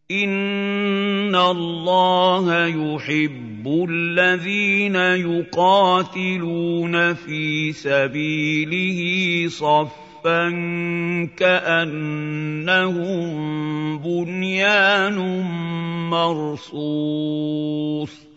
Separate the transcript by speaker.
Speaker 1: إِنَّ اللَّهَ يُحِبُّ الَّذِينَ يُقَاتِلُونَ فِي سَبِيلِهِ صَفًّا كَأَنَّهُم بُنْيَانٌ مَّرْصُوصٌ